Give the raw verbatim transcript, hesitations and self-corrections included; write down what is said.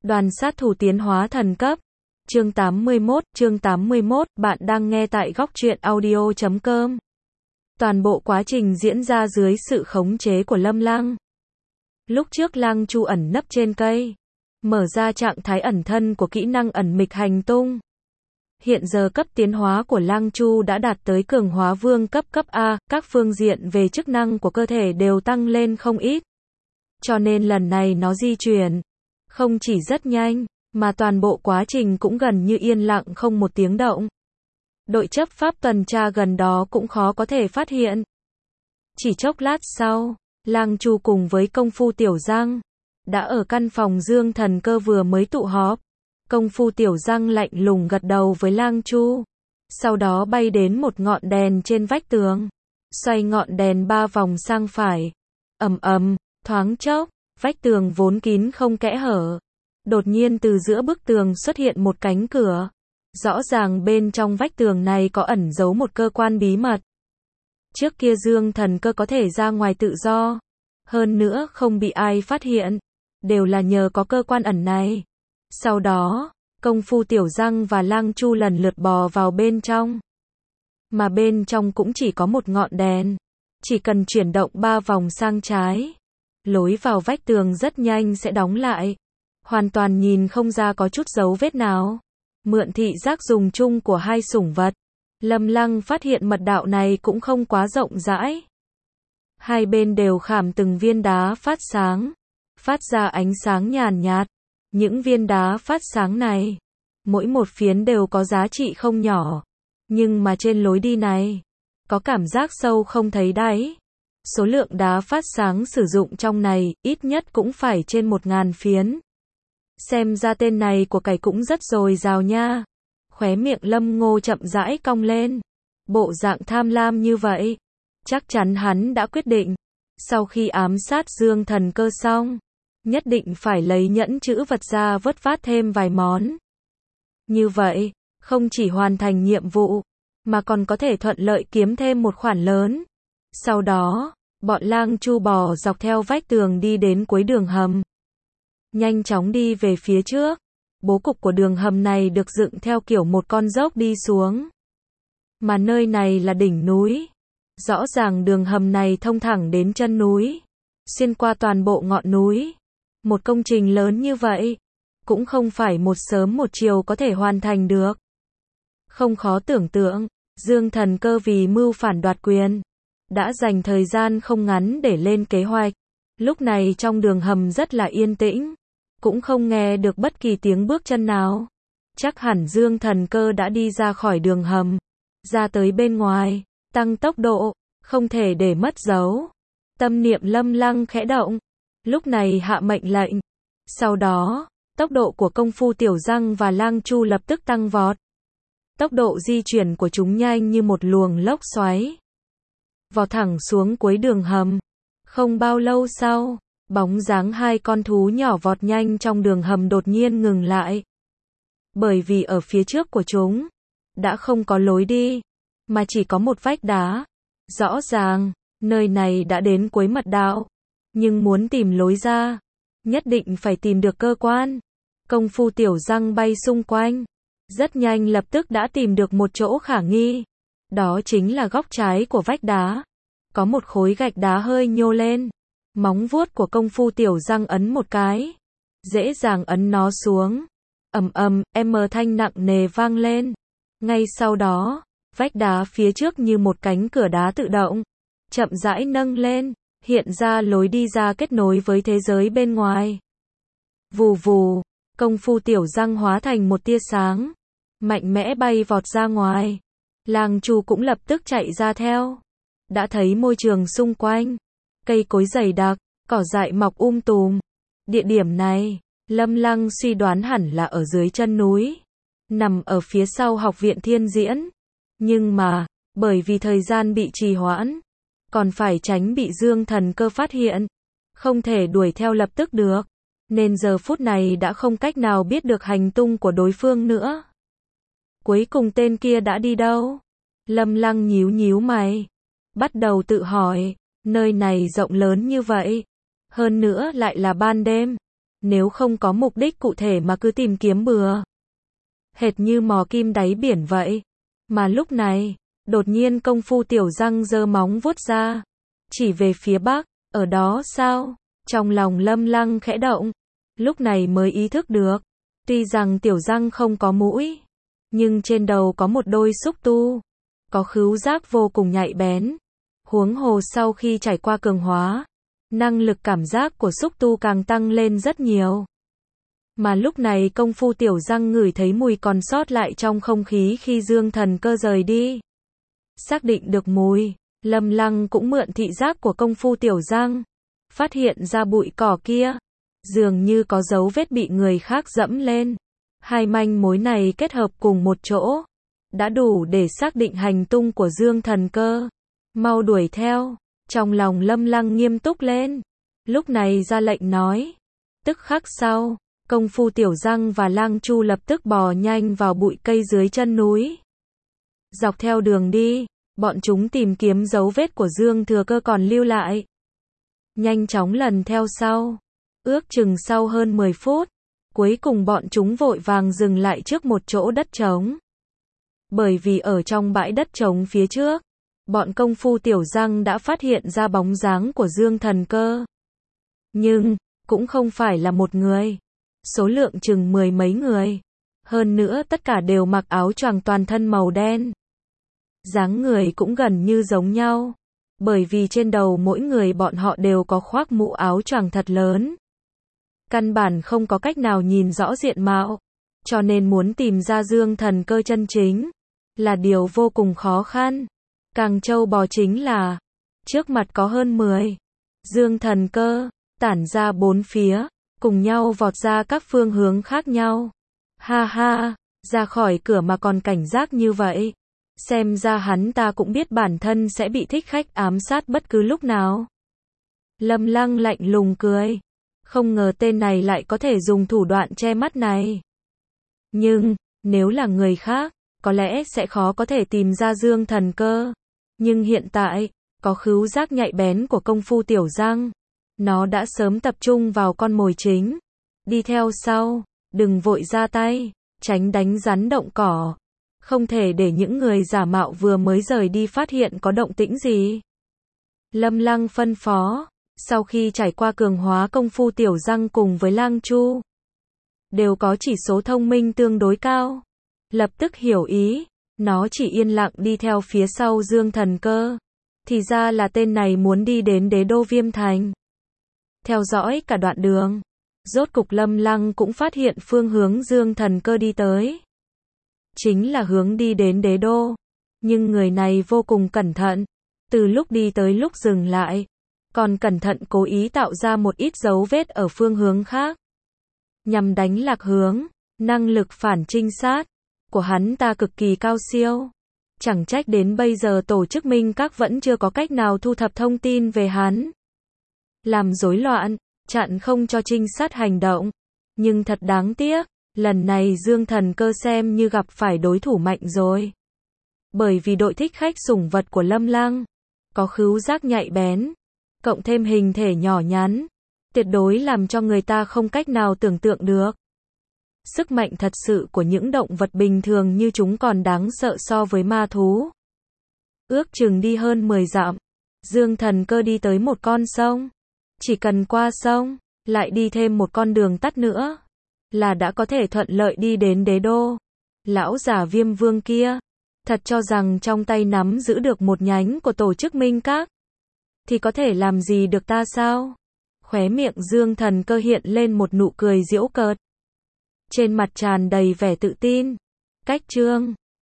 Đoàn sát thủ tiến hóa thần cấp. Chương tám mươi mốt, chương tám mươi mốt, bạn đang nghe tại góc truyện audio chấm com. Toàn bộ quá trình diễn ra dưới sự khống chế của Lâm Lăng. Lúc trước Lăng Chu ẩn nấp trên cây, mở ra trạng thái ẩn thân của kỹ năng ẩn mịch hành tung. Hiện giờ cấp tiến hóa của Lăng Chu đã đạt tới cường hóa vương cấp cấp A, các phương diện về chức năng của cơ thể đều tăng lên không ít. Cho nên lần này nó di chuyển không chỉ rất nhanh, mà toàn bộ quá trình cũng gần như yên lặng không một tiếng động. Đội chấp pháp tuần tra gần đó cũng khó có thể phát hiện. Chỉ chốc lát sau, Lăng Chu cùng với công phu Tiểu Giang đã ở căn phòng Dương Thần Cơ vừa mới tụ họp. Công phu Tiểu Giang lạnh lùng gật đầu với Lăng Chu, sau đó bay đến một ngọn đèn trên vách tường, xoay ngọn đèn ba vòng sang phải. Ầm ầm, thoáng chốc, vách tường vốn kín không kẽ hở, đột nhiên từ giữa bức tường xuất hiện một cánh cửa. Rõ ràng bên trong vách tường này có ẩn giấu một cơ quan bí mật. Trước kia Dương Thần Cơ có thể ra ngoài tự do, hơn nữa không bị ai phát hiện, đều là nhờ có cơ quan ẩn này. Sau đó, công phu Tiểu Giang và Lăng Chu lần lượt bò vào bên trong. Mà bên trong cũng chỉ có một ngọn đèn, chỉ cần chuyển động ba vòng sang trái, lối vào vách tường rất nhanh sẽ đóng lại, hoàn toàn nhìn không ra có chút dấu vết nào. Mượn thị giác dùng chung của hai sủng vật, Lâm Lăng phát hiện mật đạo này cũng không quá rộng rãi. Hai bên đều khảm từng viên đá phát sáng, phát ra ánh sáng nhàn nhạt. Những viên đá phát sáng này, mỗi một phiến đều có giá trị không nhỏ. Nhưng mà trên lối đi này, có cảm giác sâu không thấy đáy. Số lượng đá phát sáng sử dụng trong này, ít nhất cũng phải trên một ngàn phiến. Xem ra tên này của cải cũng rất dồi dào nha. Khóe miệng Lâm Ngô chậm rãi cong lên. Bộ dạng tham lam như vậy, chắc chắn hắn đã quyết định, sau khi ám sát Dương Thần Cơ xong, nhất định phải lấy nhẫn chữ vật ra vớt vát thêm vài món. Như vậy, không chỉ hoàn thành nhiệm vụ, mà còn có thể thuận lợi kiếm thêm một khoản lớn. Sau đó, bọn Lăng Chu bò dọc theo vách tường đi đến cuối đường hầm. Nhanh chóng đi về phía trước. Bố cục của đường hầm này được dựng theo kiểu một con dốc đi xuống. Mà nơi này là đỉnh núi. Rõ ràng đường hầm này thông thẳng đến chân núi, xuyên qua toàn bộ ngọn núi. Một công trình lớn như vậy, cũng không phải một sớm một chiều có thể hoàn thành được. Không khó tưởng tượng, Dương Thần Cơ vì mưu phản đoạt quyền, đã dành thời gian không ngắn để lên kế hoạch. Lúc này trong đường hầm rất là yên tĩnh, cũng không nghe được bất kỳ tiếng bước chân nào. Chắc hẳn Dương Thần Cơ đã đi ra khỏi đường hầm, ra tới bên ngoài, tăng tốc độ, không thể để mất dấu. Tâm niệm Lâm Lăng khẽ động, lúc này hạ mệnh lệnh. Sau đó, tốc độ của công phu Tiểu Giang và Lăng Chu lập tức tăng vọt. Tốc độ di chuyển của chúng nhanh như một luồng lốc xoáy, vọt thẳng xuống cuối đường hầm. Không bao lâu sau, bóng dáng hai con thú nhỏ vọt nhanh trong đường hầm đột nhiên ngừng lại. Bởi vì ở phía trước của chúng, đã không có lối đi, mà chỉ có một vách đá. Rõ ràng, nơi này đã đến cuối mật đạo. Nhưng muốn tìm lối ra, nhất định phải tìm được cơ quan. Công phu Tiểu Giang bay xung quanh, rất nhanh lập tức đã tìm được một chỗ khả nghi. Đó chính là góc trái của vách đá. Có một khối gạch đá hơi nhô lên. Móng vuốt của công phu Tiểu Giang ấn một cái, dễ dàng ấn nó xuống. Ầm ầm, em thanh nặng nề vang lên. Ngay sau đó, vách đá phía trước như một cánh cửa đá tự động, chậm rãi nâng lên, hiện ra lối đi ra kết nối với thế giới bên ngoài. Vù vù, công phu Tiểu Giang hóa thành một tia sáng, mạnh mẽ bay vọt ra ngoài. Lăng Chu cũng lập tức chạy ra theo. Đã thấy môi trường xung quanh, cây cối dày đặc, cỏ dại mọc um tùm. Địa điểm này, Lâm Lăng suy đoán hẳn là ở dưới chân núi, nằm ở phía sau học viện Thiên Diễn. Nhưng mà, bởi vì thời gian bị trì hoãn, còn phải tránh bị Dương Thần Cơ phát hiện, không thể đuổi theo lập tức được, nên giờ phút này đã không cách nào biết được hành tung của đối phương nữa. Cuối cùng tên kia đã đi đâu? Lâm Lăng nhíu nhíu mày, bắt đầu tự hỏi, nơi này rộng lớn như vậy, hơn nữa lại là ban đêm, nếu không có mục đích cụ thể mà cứ tìm kiếm bừa. Hệt như mò kim đáy biển vậy. Mà lúc này, đột nhiên công phu tiểu răng giơ móng vuốt ra, chỉ về phía bắc, ở đó sao? Trong lòng Lâm Lăng khẽ động, lúc này mới ý thức được, tuy rằng tiểu răng không có mũi, nhưng trên đầu có một đôi xúc tu, có khứu giác vô cùng nhạy bén. Huống hồ sau khi trải qua cường hóa, năng lực cảm giác của xúc tu càng tăng lên rất nhiều. Mà lúc này công phu tiểu răng ngửi thấy mùi còn sót lại trong không khí khi Dương Thần Cơ rời đi. Xác định được mùi, Lâm Lăng cũng mượn thị giác của công phu tiểu răng, phát hiện ra bụi cỏ kia, dường như có dấu vết bị người khác dẫm lên. Hai manh mối này kết hợp cùng một chỗ, đã đủ để xác định hành tung của Dương Thần Cơ. Mau đuổi theo, trong lòng Lâm Lăng nghiêm túc lên, lúc này ra lệnh nói. Tức khắc sau, công phu tiểu răng và Lang Chu lập tức bò nhanh vào bụi cây dưới chân núi. Dọc theo đường đi, bọn chúng tìm kiếm dấu vết của Dương Thừa Cơ còn lưu lại. Nhanh chóng lần theo sau, ước chừng sau hơn mười phút, cuối cùng bọn chúng vội vàng dừng lại trước một chỗ đất trống. Bởi vì ở trong bãi đất trống phía trước, bọn công phu tiểu răng đã phát hiện ra bóng dáng của Dương Thần Cơ. Nhưng, cũng không phải là một người, số lượng chừng mười mấy người. Hơn nữa tất cả đều mặc áo choàng toàn thân màu đen. Dáng người cũng gần như giống nhau, bởi vì trên đầu mỗi người bọn họ đều có khoác mũ áo choàng thật lớn. Căn bản không có cách nào nhìn rõ diện mạo, cho nên muốn tìm ra Dương Thần Cơ chân chính là điều vô cùng khó khăn. Càng trâu bò chính là, trước mặt có hơn mười Dương Thần Cơ, tản ra bốn phía, cùng nhau vọt ra các phương hướng khác nhau. Ha ha, ra khỏi cửa mà còn cảnh giác như vậy. Xem ra hắn ta cũng biết bản thân sẽ bị thích khách ám sát bất cứ lúc nào. Lâm Lăng lạnh lùng cười. Không ngờ tên này lại có thể dùng thủ đoạn che mắt này. Nhưng, nếu là người khác, có lẽ sẽ khó có thể tìm ra Dương Thần Cơ. Nhưng hiện tại, có khứu giác nhạy bén của công phu tiểu răng. Nó đã sớm tập trung vào con mồi chính. Đi theo sau, đừng vội ra tay, tránh đánh rắn động cỏ. Không thể để những người giả mạo vừa mới rời đi phát hiện có động tĩnh gì. Lâm Lăng phân phó, sau khi trải qua cường hóa công phu tiểu răng cùng với Lang Chu, đều có chỉ số thông minh tương đối cao. Lập tức hiểu ý, nó chỉ yên lặng đi theo phía sau Dương Thần Cơ. Thì ra là tên này muốn đi đến đế đô Viêm Thành. Theo dõi cả đoạn đường, rốt cục Lâm Lăng cũng phát hiện phương hướng Dương Thần Cơ đi tới. Chính là hướng đi đến đế đô. Nhưng người này vô cùng cẩn thận. Từ lúc đi tới lúc dừng lại, còn cẩn thận cố ý tạo ra một ít dấu vết ở phương hướng khác. Nhằm đánh lạc hướng, năng lực phản trinh sát của hắn ta cực kỳ cao siêu. Chẳng trách đến bây giờ tổ chức Minh Các vẫn chưa có cách nào thu thập thông tin về hắn. Làm rối loạn, chặn không cho trinh sát hành động. Nhưng thật đáng tiếc, lần này Dương Thần Cơ xem như gặp phải đối thủ mạnh rồi. Bởi vì đội thích khách sủng vật của Lâm Lăng, có khứu giác nhạy bén, cộng thêm hình thể nhỏ nhắn, tuyệt đối làm cho người ta không cách nào tưởng tượng được. Sức mạnh thật sự của những động vật bình thường như chúng còn đáng sợ so với ma thú. Ước chừng đi hơn mười dặm, Dương Thần Cơ đi tới một con sông. Chỉ cần qua sông, lại đi thêm một con đường tắt nữa, là đã có thể thuận lợi đi đến đế đô. Lão già Viêm Vương kia, thật cho rằng trong tay nắm giữ được một nhánh của tổ chức Minh Các, thì có thể làm gì được ta sao? Khóe miệng Dương Thần Cơ hiện lên một nụ cười giễu cợt. Trên mặt tràn đầy vẻ tự tin. Cách chương